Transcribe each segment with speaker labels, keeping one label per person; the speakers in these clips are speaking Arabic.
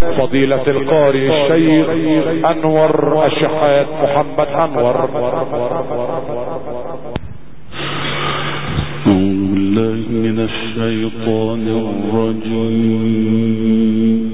Speaker 1: فضيلة القارئ الشيخ أنور الشحات محمد أنور.
Speaker 2: أعوذ بالله من الشيطان الرجيم.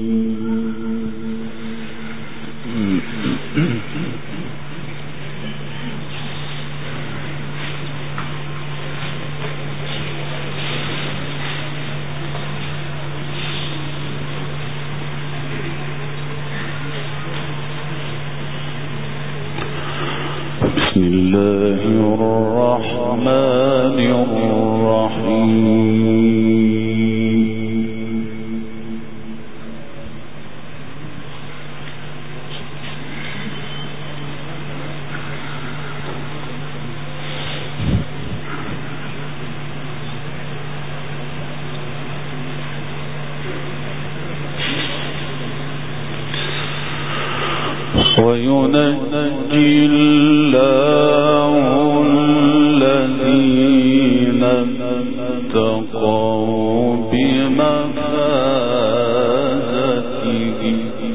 Speaker 2: بسم الله الرحمن الرحيم. وينجي الله الذين اتقوا بمفازتهم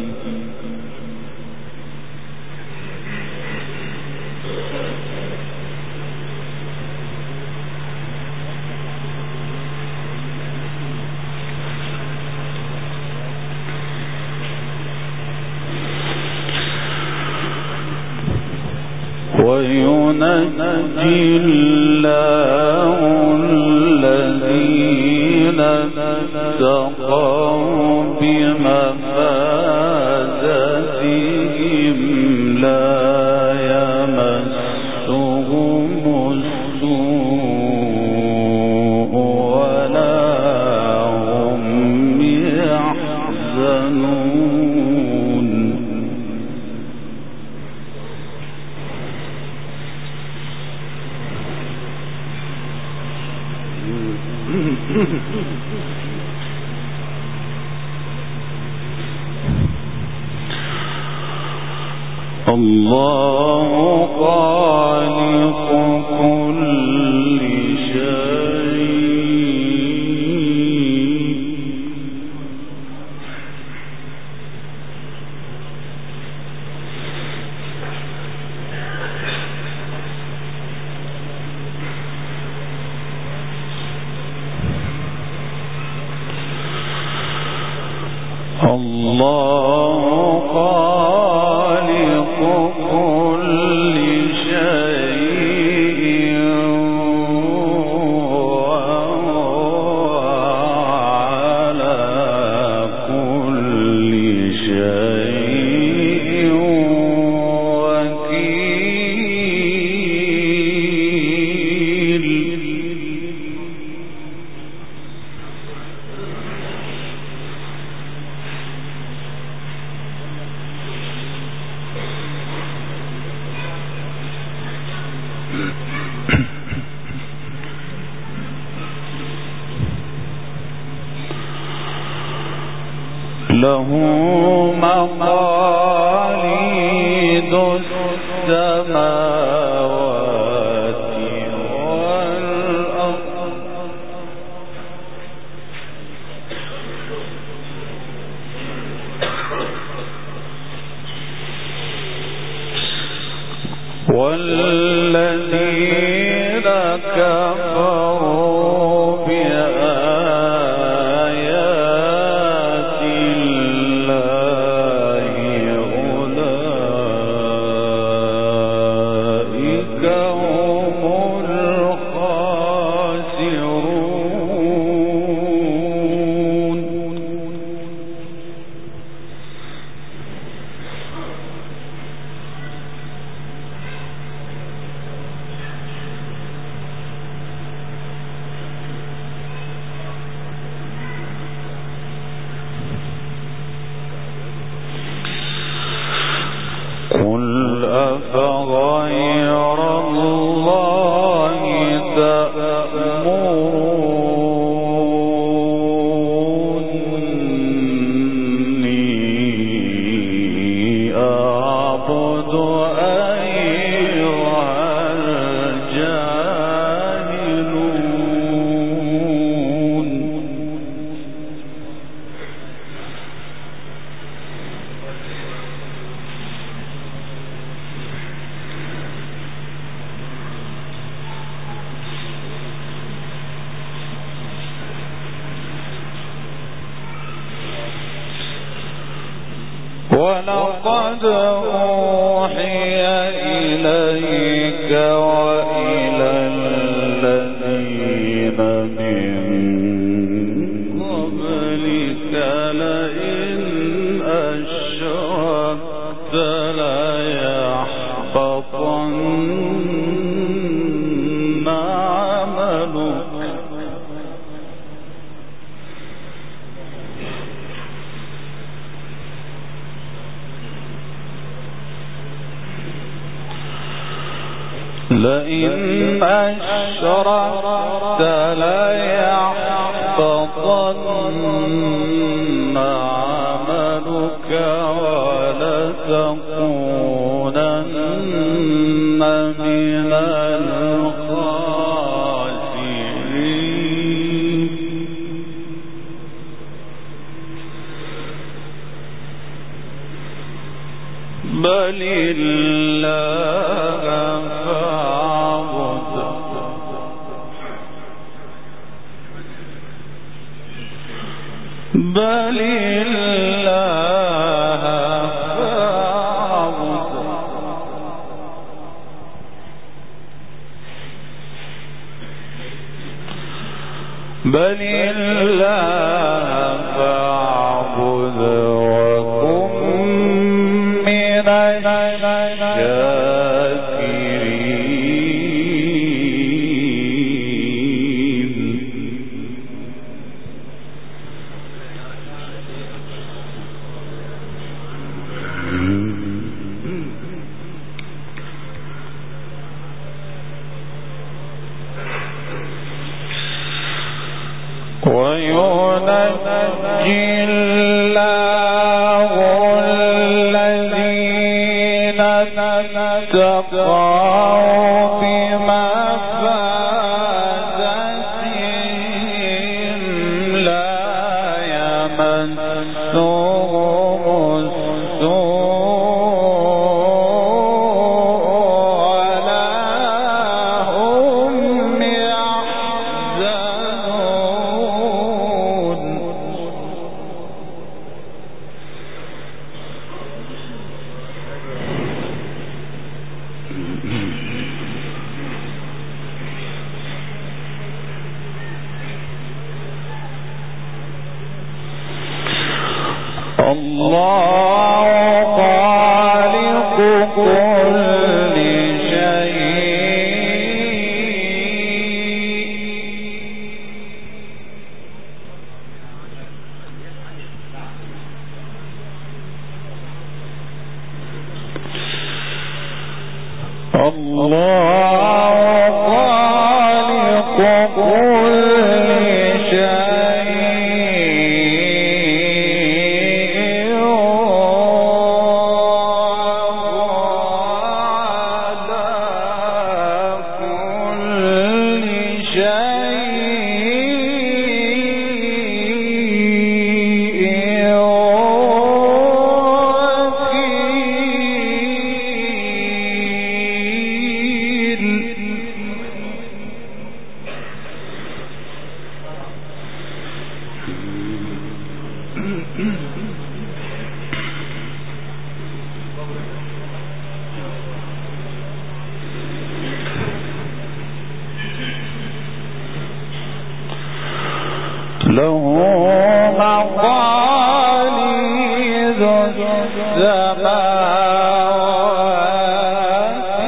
Speaker 2: وينجي الله الذين اتقوا بمفازتهم لا يمسهم السوء ولا هم يحزنون. الله خالق كل شيء الله خالق كل شيء وهو على كل شيء وكيل. له مقاليد السماوات والأرض والذين كفروا بآيات الله أولئك هم الخاسرون. قل أفغير الله تأمروني أعبد أيها الجاهلون. ولقد أوحي إليك وإلى الذين من قبلك لئن أشركت ليحبطن عملك لئن أشركت ليحبطن عملك ولتكونن من الخاسرين بل الله فاعبد بل الله فاعبد بل الله فاعبد وكن من وينجي الله الذين اتقوا بمفازتهم لا يمسهم السوء ولا هم يحزنون الله خالق كل شيء الله خالق كل شيء وعلى كل شيء له مقاليد السماوات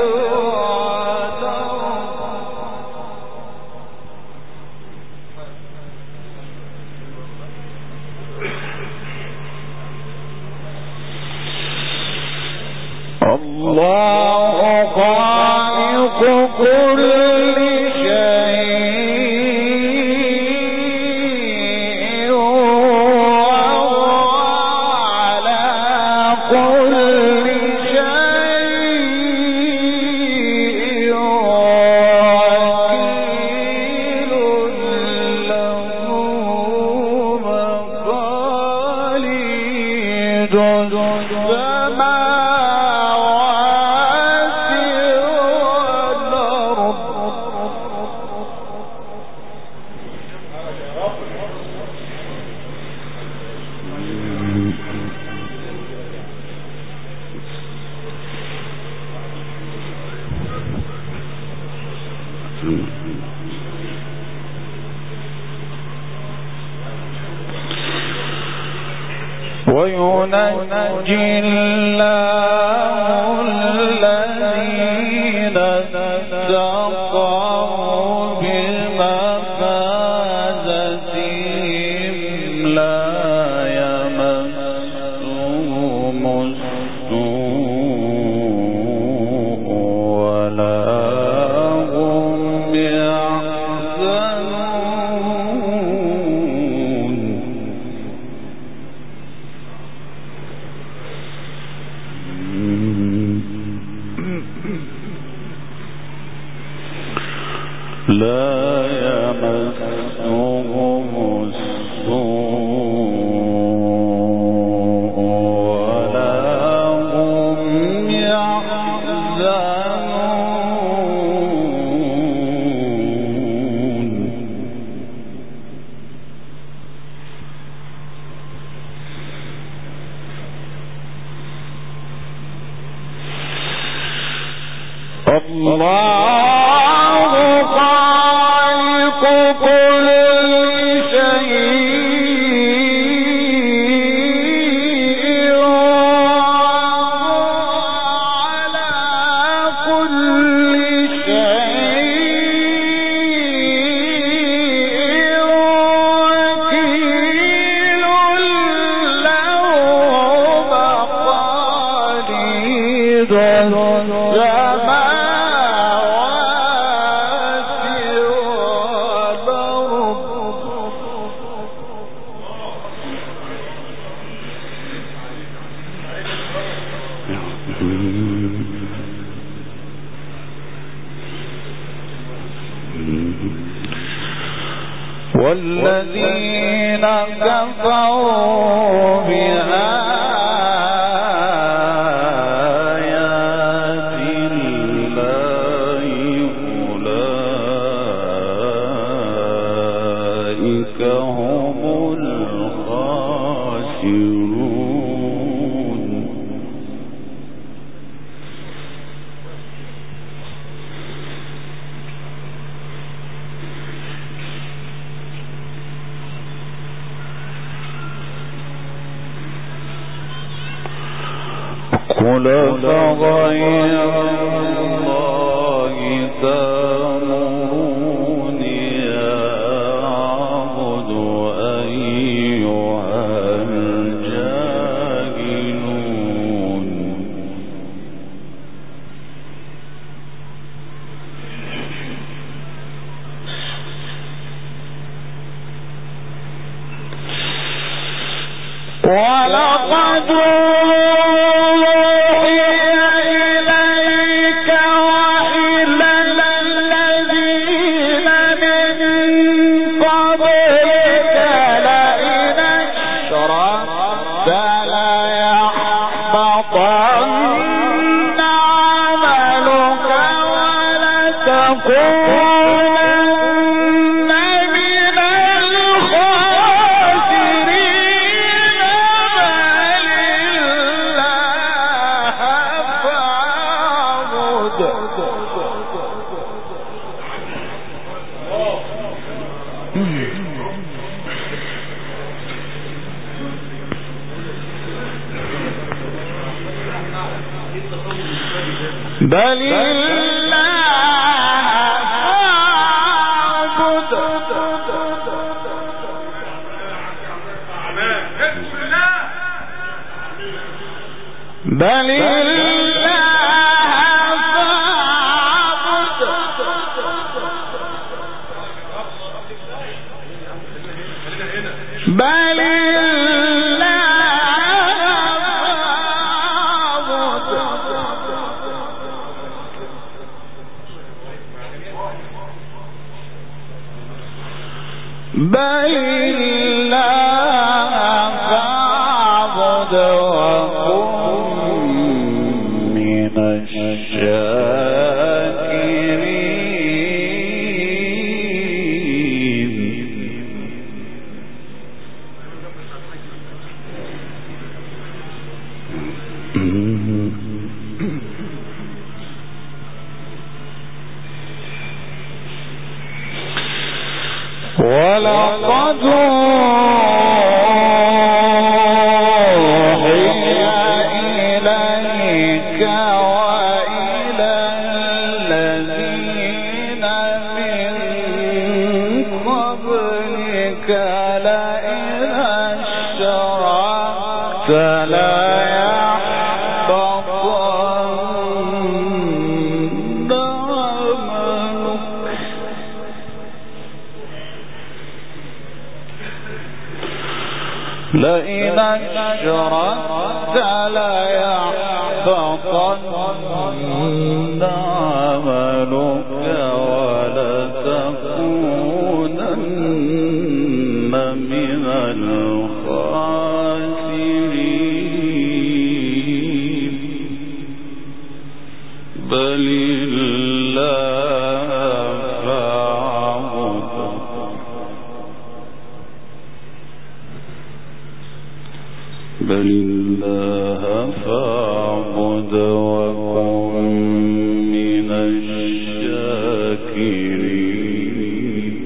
Speaker 2: والأرض الله خالق كل شيء وعلى كل شيء وكيل له مقاليد السماوات والأرض وينجي الله الذين اتقوا بمفازتهم لا يمسهم السوء ولا هم يحزنون لا يمسهم السوء ولا هم يحزنون الله والذين كفروا بآيات الله أولئك هم الخاسرون قل فغير الله تأمروني أعبد أيها الجاهلون ولقد بل الله فاعبد وكن لئن أشركت ليحبطن عملك ولتكونن من الخاسرين بل الله فاعبد وكن من الشاكرين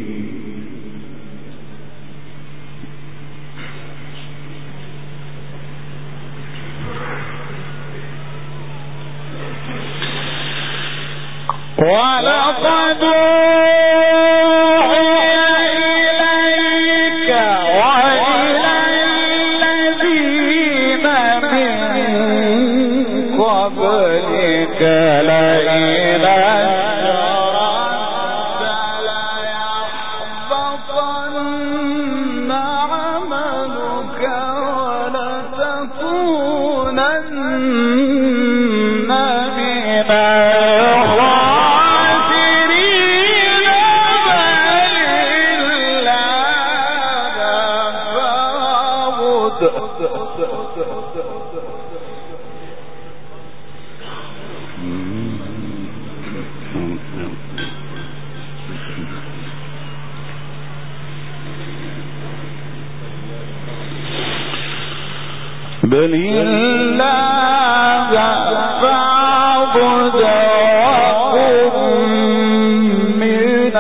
Speaker 2: ولقد بل الله فاعبد وكن من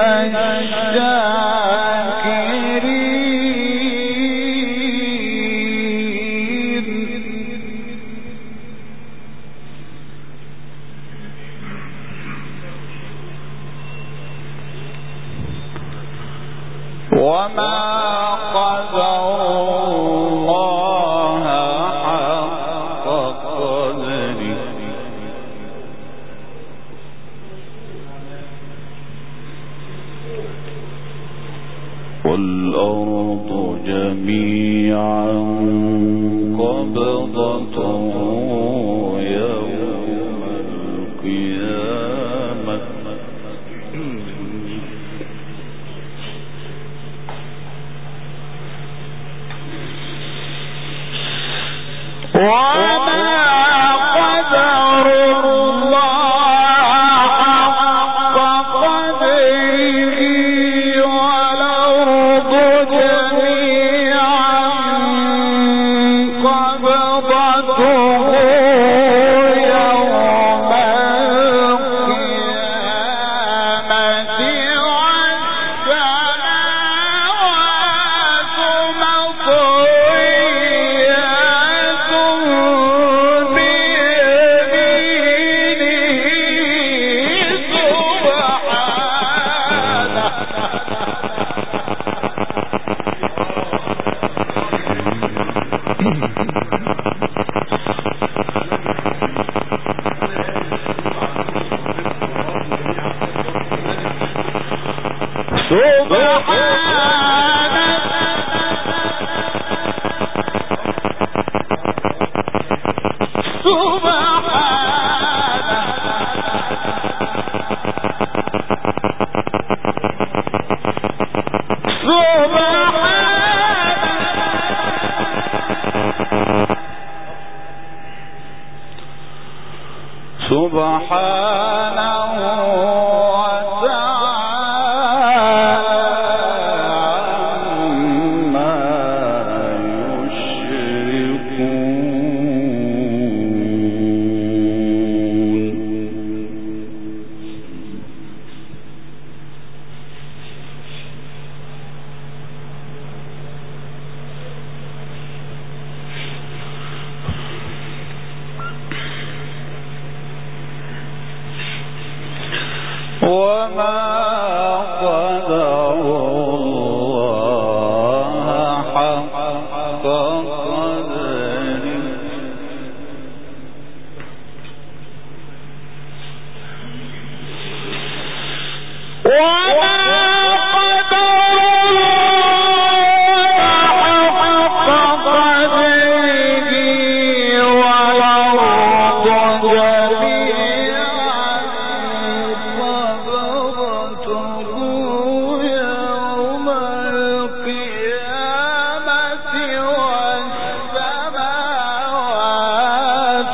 Speaker 2: الشاكرين وما والأرض جميعا قبضته يوم القيامة سبحانه وتعالى قدره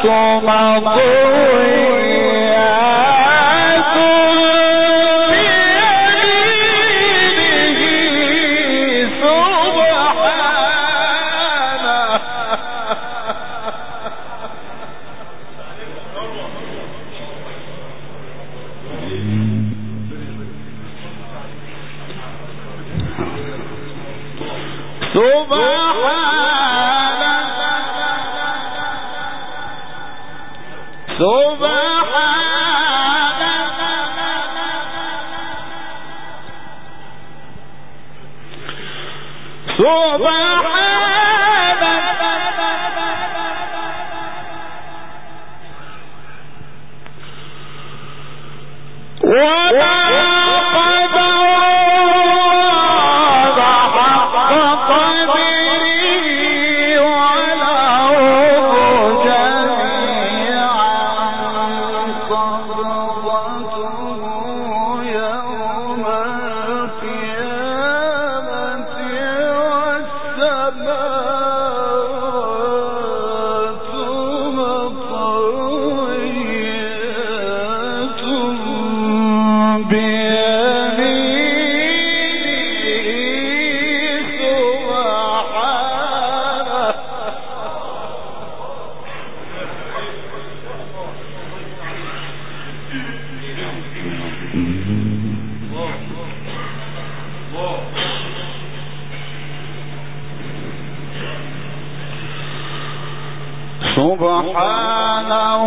Speaker 2: سبحانه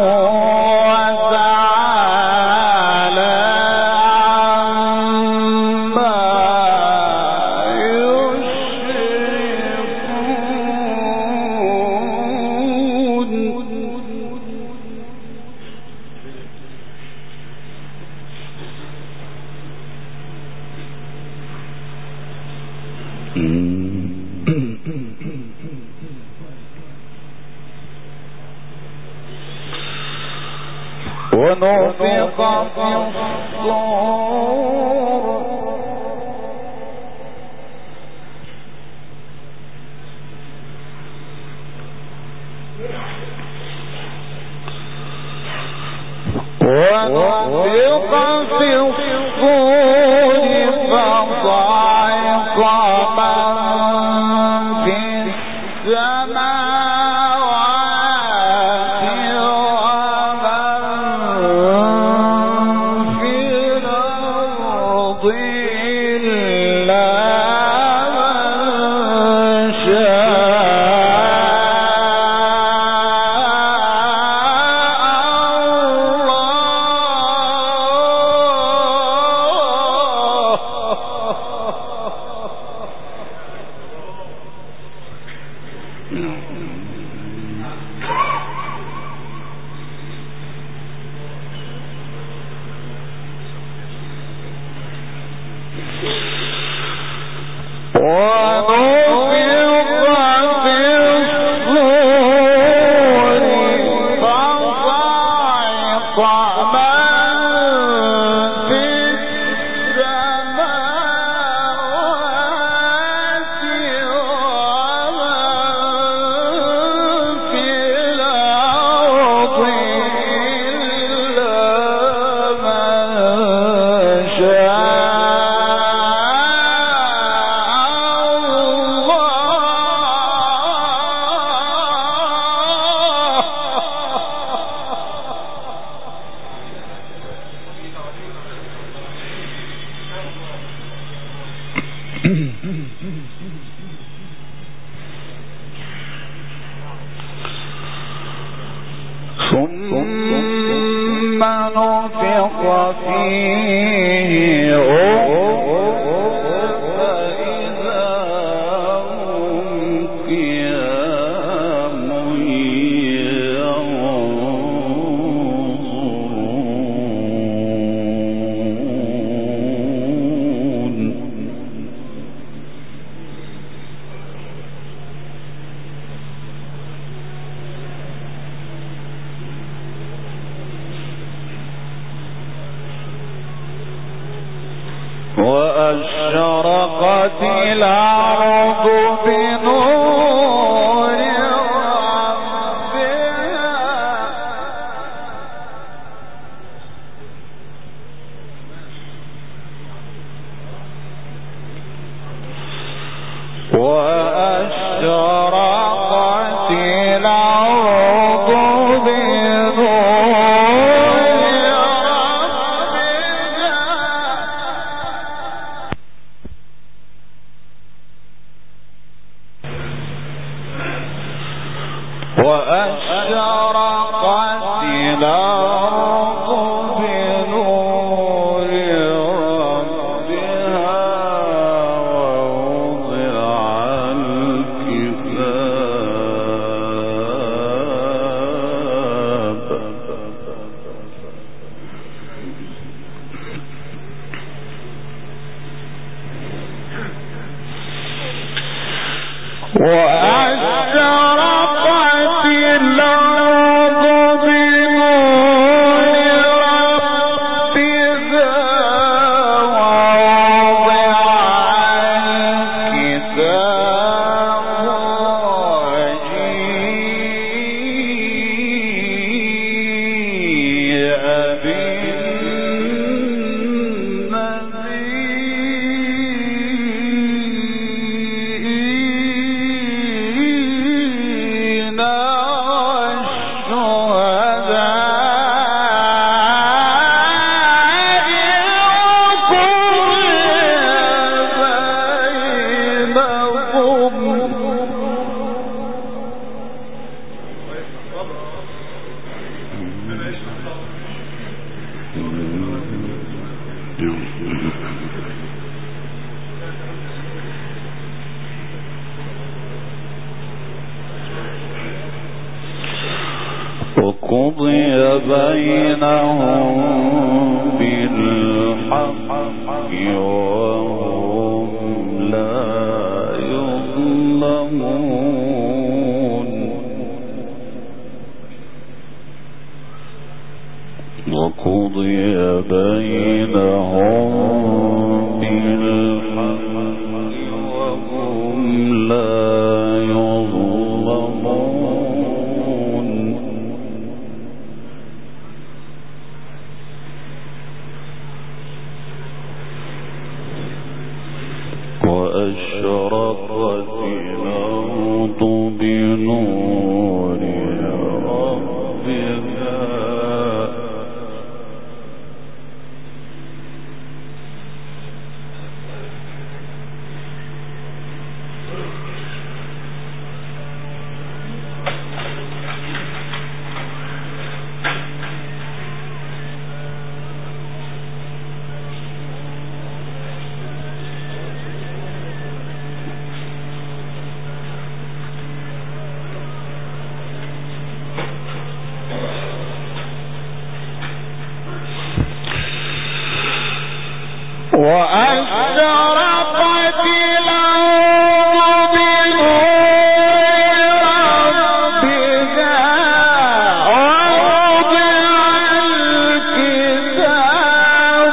Speaker 2: وتعالى عما ونفخ في الصور فصعق من في السماوات ومن في الأرض إلا من ثم نفخ فيه فإذا هم قيام وأشرقت الأرض بنور ربها وأشرقت الأرض بنور ربها ووضع وقضي بينهم بالحق وهم لا يظلمون وقضي بينهم بالحق وهم لا يظلمون وأشرقت الأرض بنور ربها وأشرقت الأرض بنور ربها ووضع الكتاب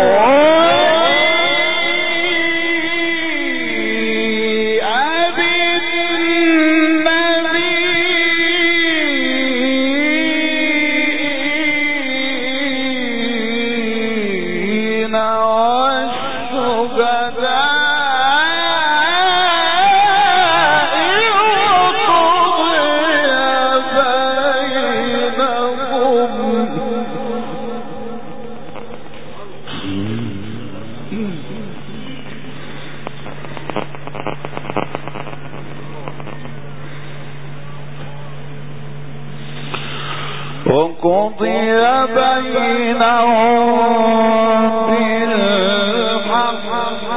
Speaker 2: وقضي بينهم بالحق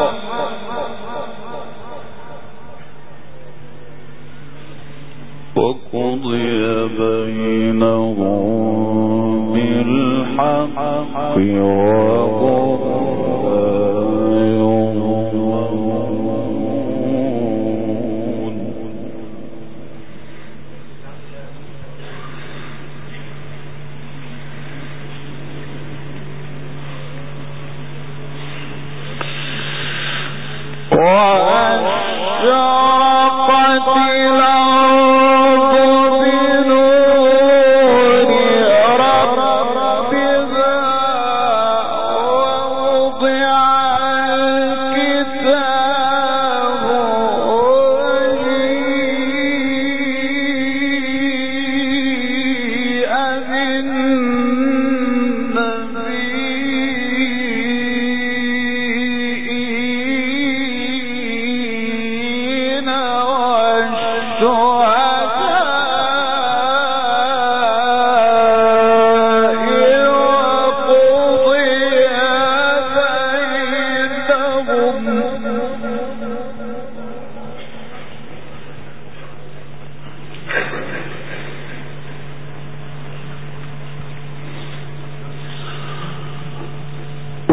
Speaker 2: وقضي بينهم بالحق وأشرقت الأرض بنور ربها ووضع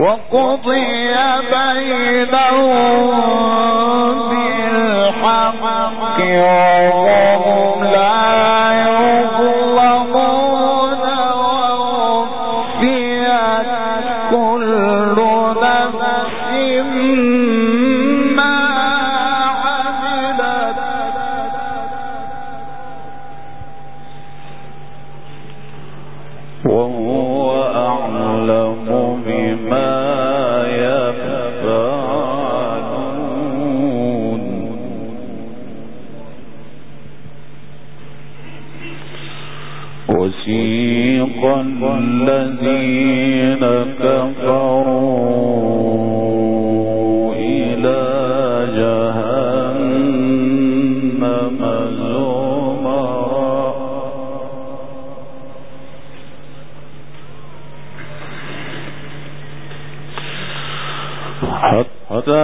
Speaker 2: وقضي بينهم بالحق وهم لا يظلمون ووفيت كل نفس ما عملت وهو أعلم بما يفعلون وسيق الذين كفروا إلى جهنم زمرا حتى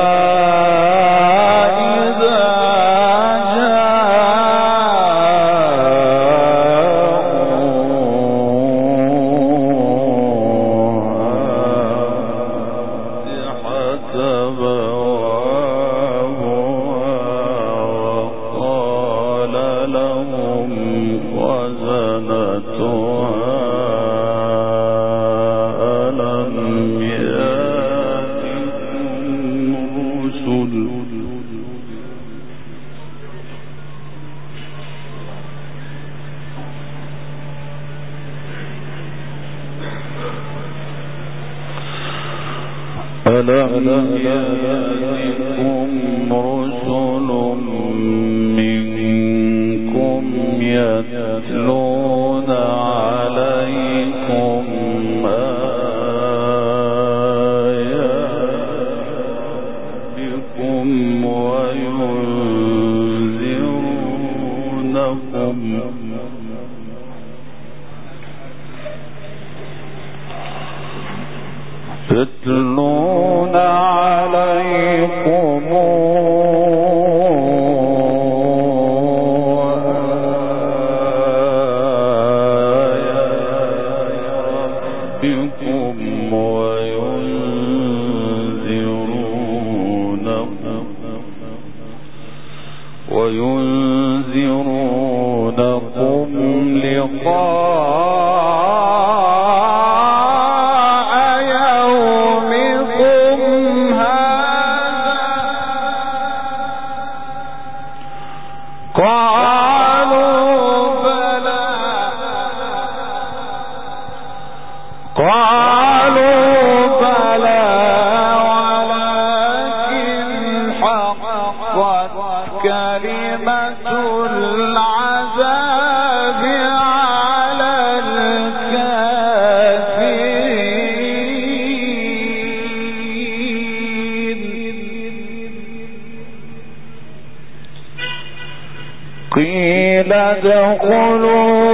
Speaker 2: ألم يأتكم رسل منكم يتلون عليكم آياتكم وينذرونكم يتلون عليكم آياتكم وينذرونكم لقاء يومكم هذا قالوا بلى ولكن حقت كلمة العذاب على الكافرين قيل ادخلوا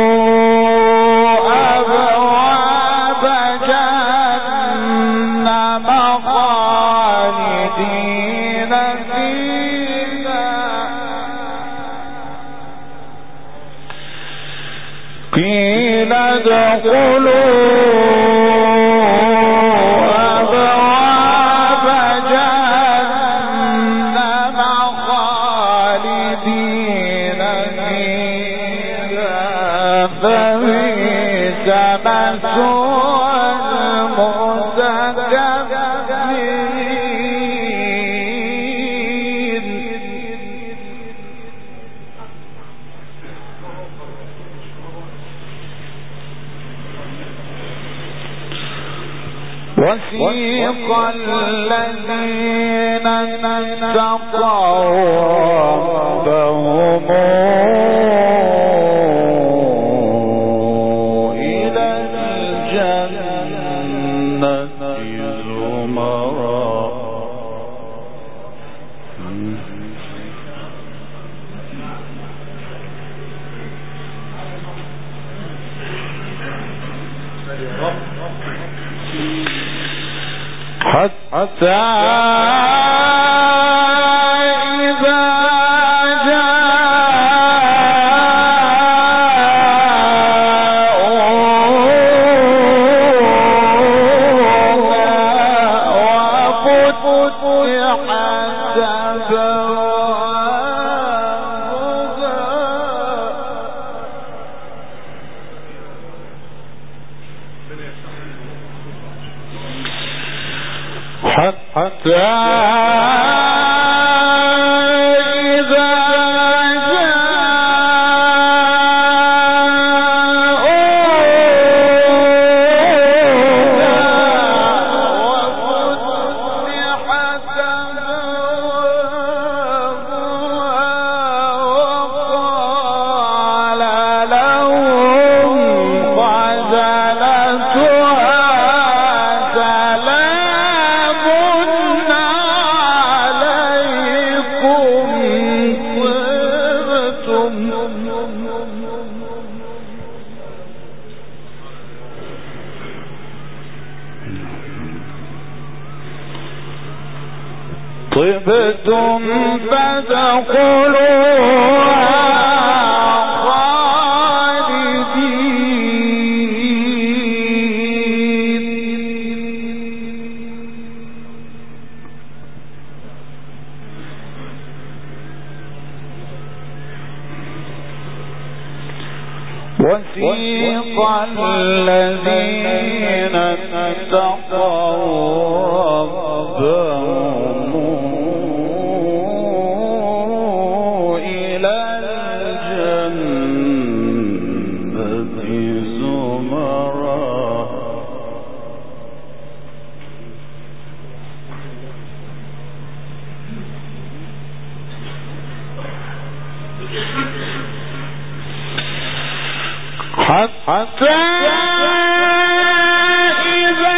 Speaker 2: أبواب جهنم خالدين فيها قيل ادخلوا أبواب جهنم خالدين فيها فبئس مثوى المتكبرين وسيق الذين اتقوا ربهم إلى الجنة زمرا حتى إذا جاءوها طبتم فادخلوها وسيق الذين اتقوا ربهم إلى الجنة زمرا حتى إذا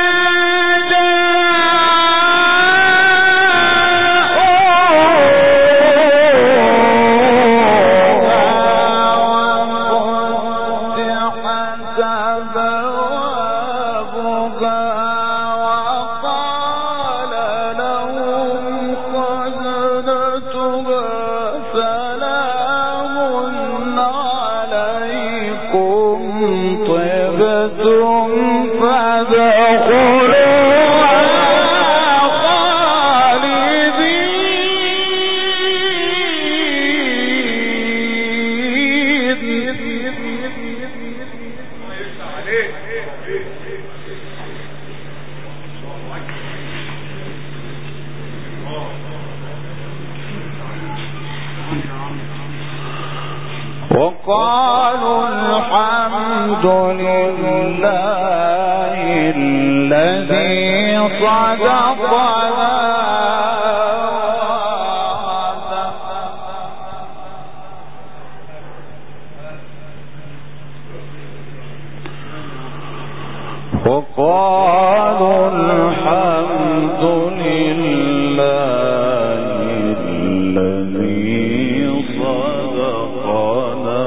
Speaker 2: وقالوا الحمد لله الذي صدقنا وقالوا الحمد لله الذي صدقنا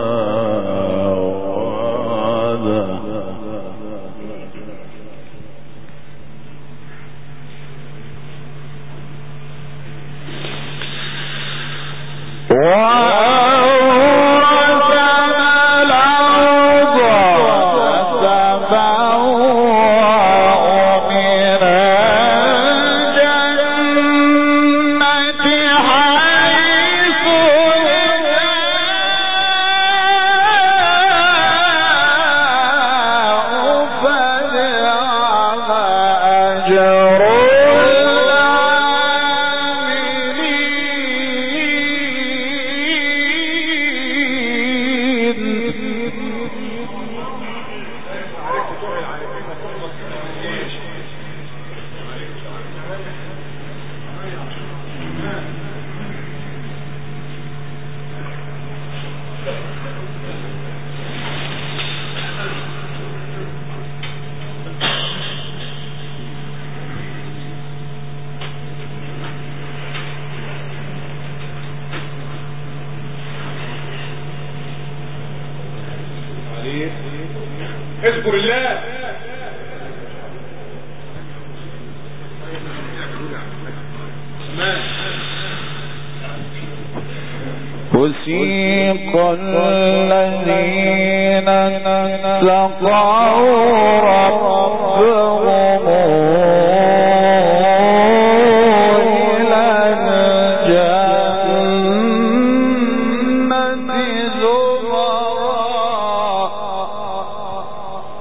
Speaker 1: اذكر الله.
Speaker 2: وسيق الذين اتقوا ربهم إلى الجنة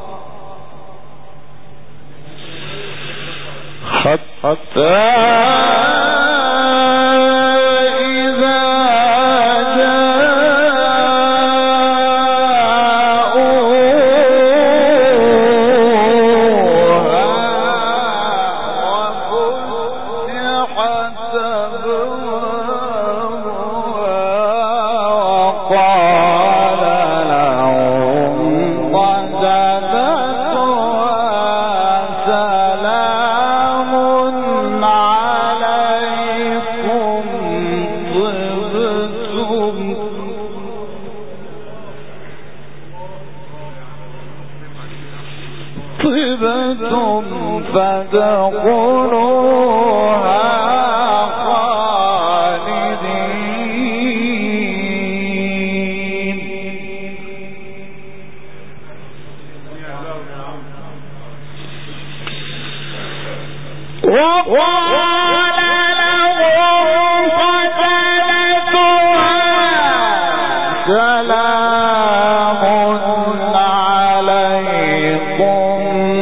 Speaker 2: زمرا حتى طبتم فادخلوها خالدين. وقال لهم خزنتها سلام عليكم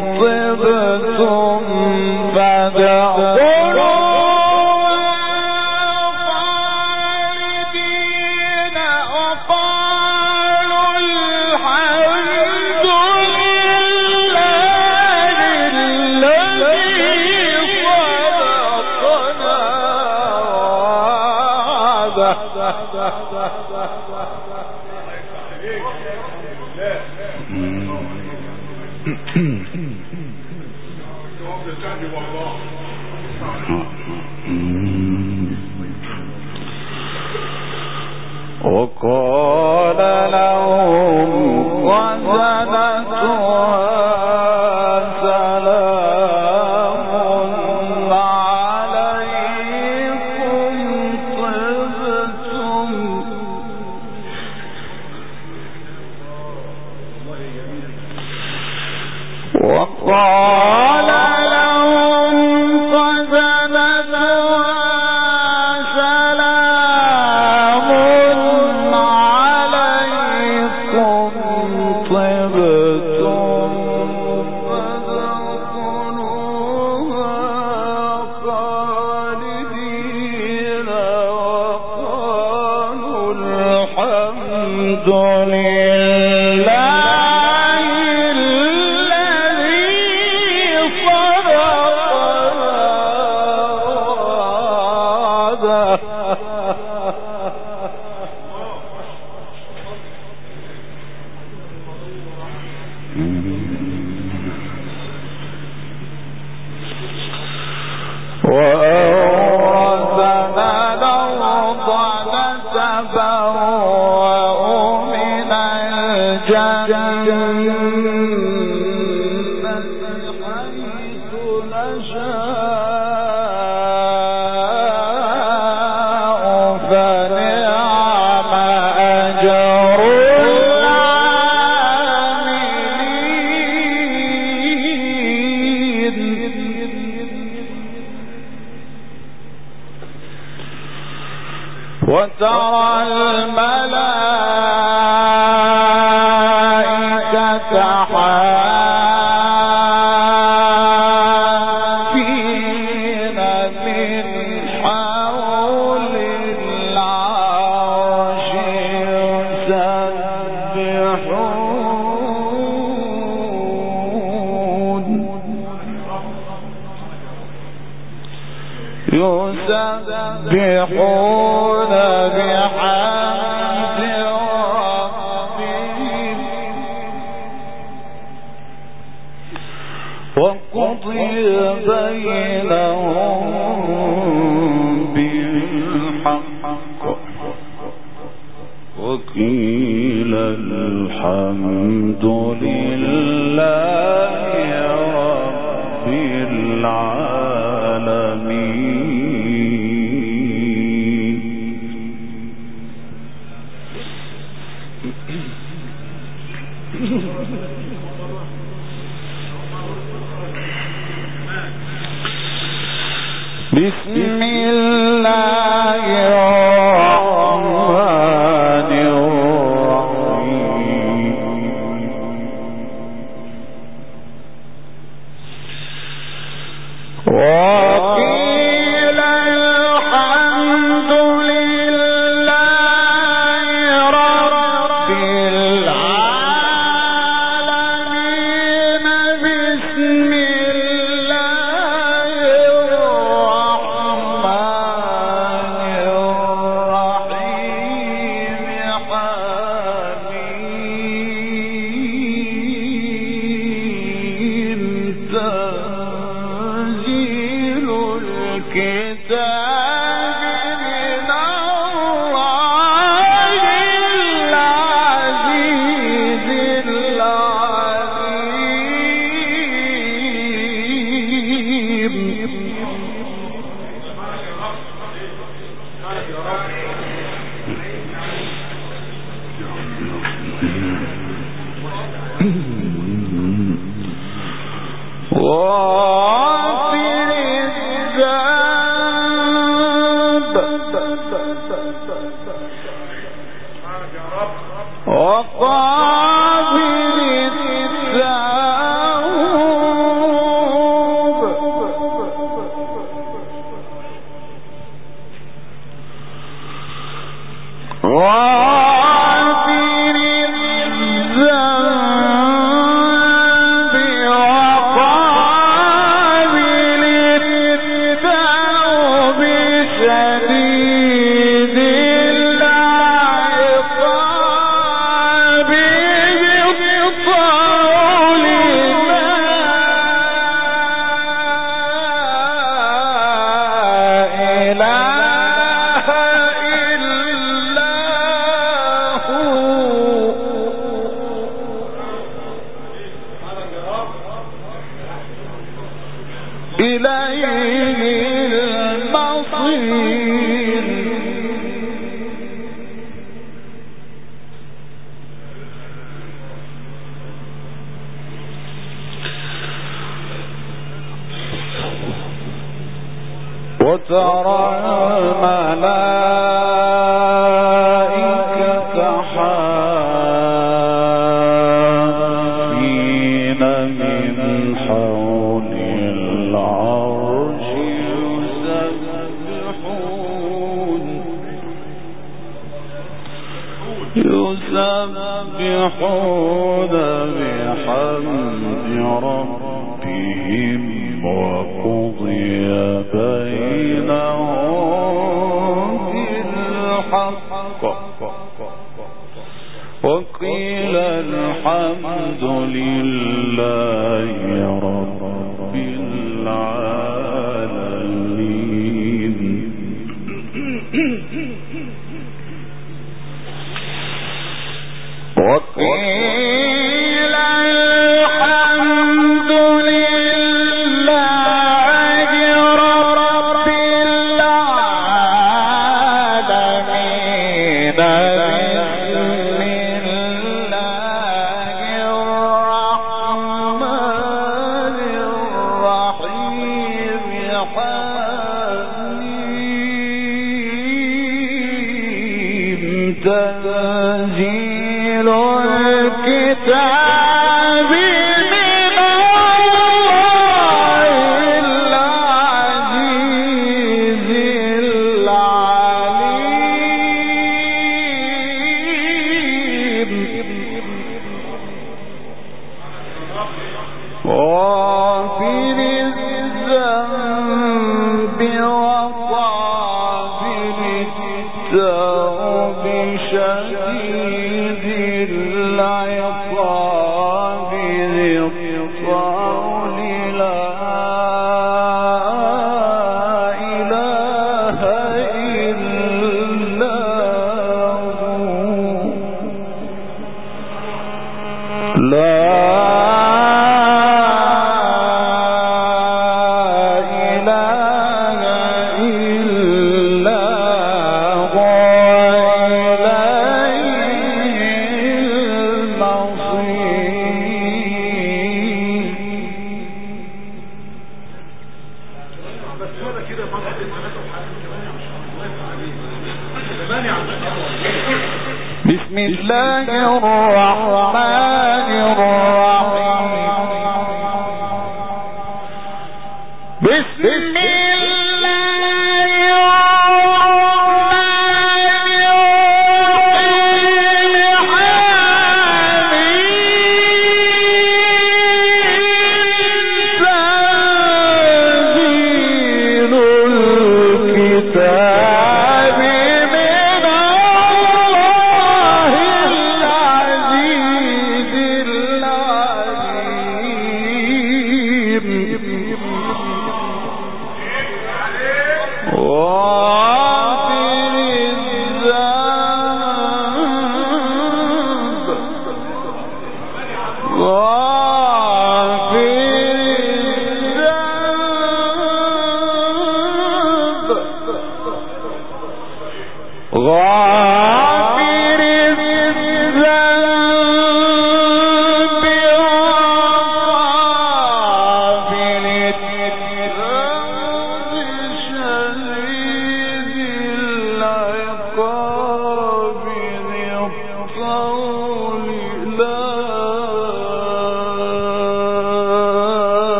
Speaker 2: طبتم فادخلوها خالدين. وقالوا الحمد لله الذي صدقنا وقال لهم خزنتها سلام عليكم طبتم. وقال لهم خزنتها سلام عليكم طبتم فادخلوها خالدين. وقالوا الحمد لله وأورثنا الأرض نتبوأ من الجنة حيث نشاء فنعم أجر وترى الملائكة حافين من حول العرش يسبحون بحمد ربهم وقضي بينهم بالحق وقيل الحمد لله رب العالمين. بسم الله الرحمن الرحيم. وقيل الحمد لله رب العالمين. بسم الله الرحمن وترى الملائكة حافين من حول العرش يسبحون بحمد ربهم وقضي بينهم بالحق وقيل الحمد لله رب العالمين. وقيل الحمد لله رب العالمين. بسم الله الرحمن الرحيم. حميم. تنزيل الكتاب من الله العزيز العليم. غافر الذنب وقابل التوب شديد العقاب ذي الطول لا إله إلا هو. لا بسم الله الرحمن الرحيم. بسم الله الرحمن الرحيم. تنزيل الكتاب من الله العزيز العليم. غافر الذنب غافر الذنب وقابل التوب شديد العقاب ذي الطول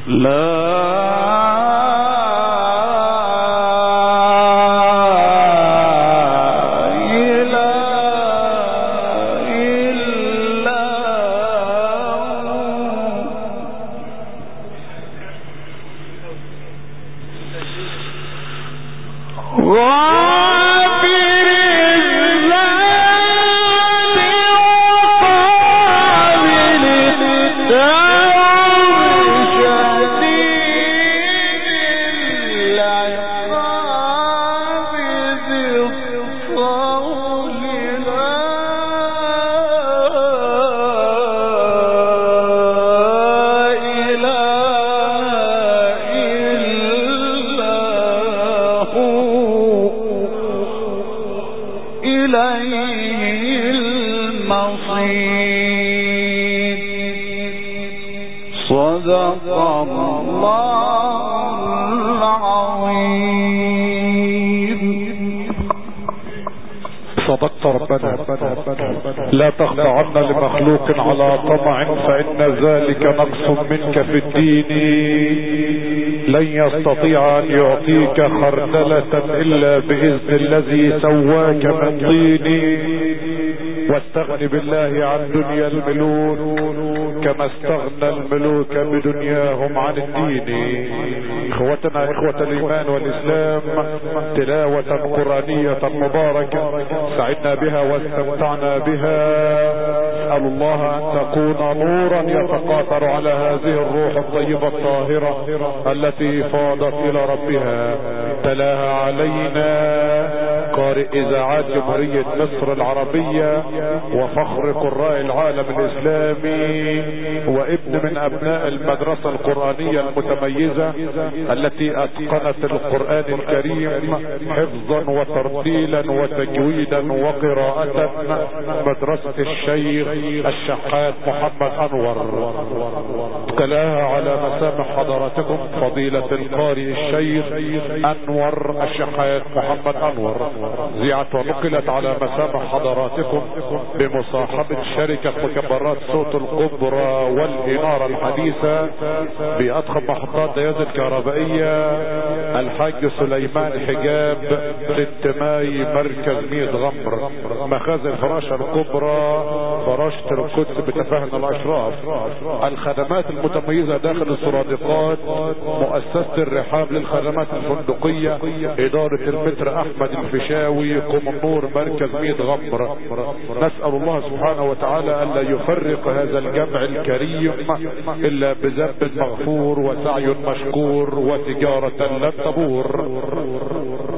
Speaker 1: صدقت ربنا. لا تخضعن لمخلوق على طمع فإن ذلك نقص منك في الدين. لن يستطيع أن يعطيك خردلة إلا بإذن الذي سواك من طين. واستغن بالله عن دنيا الملوك كما استغنى الملوك بدنياهم عن الدين. اخوتنا اخوة الايمان والاسلام، تلاوة قرآنية مباركة سعدنا بها واستمتعنا بها. اسأل الله ان تكون نورا يتقاطر على هذه الروح الطيبة الطاهرة التي فاضت الى ربها. تلاها علينا قارئ اذاعات جمهورية مصر العربية وفخر قراء العالم الاسلامي، وابن من ابناء المدرسة القرآنية المتميزة التي اتقنت القرآن الكريم حفظا وترتيلا وتجويدا وقراءة، مدرسة الشيخ الشحات محمد انور. تلاها على مسامع حضراتكم فضيلة القارئ الشيخ انور الشحات محمد انور. ذيعت ونقلت على مسامع حضراتكم بمصاحبة شركة مكبرات صوت الكبرى والإنارة الحديثة بأضخم محطات دياز الكهربائية الحاج سليمان حجاب 6 ماي مركز ميت غمر. مخازن فراشة الكبرى فراشة القدس بتفاهن الأشراف. الخدمات المتميزة داخل السرادقات مؤسسة الرحاب للخدمات الفندقية إدارة المتر أحمد الفيشاوي قم النور مركز ميت غمر. نسأل الله سبحانه وتعالى ألا يفرق هذا الجمع الكريم إلا بذنب مغفور وسعي مشكور وتجارة لن تبور.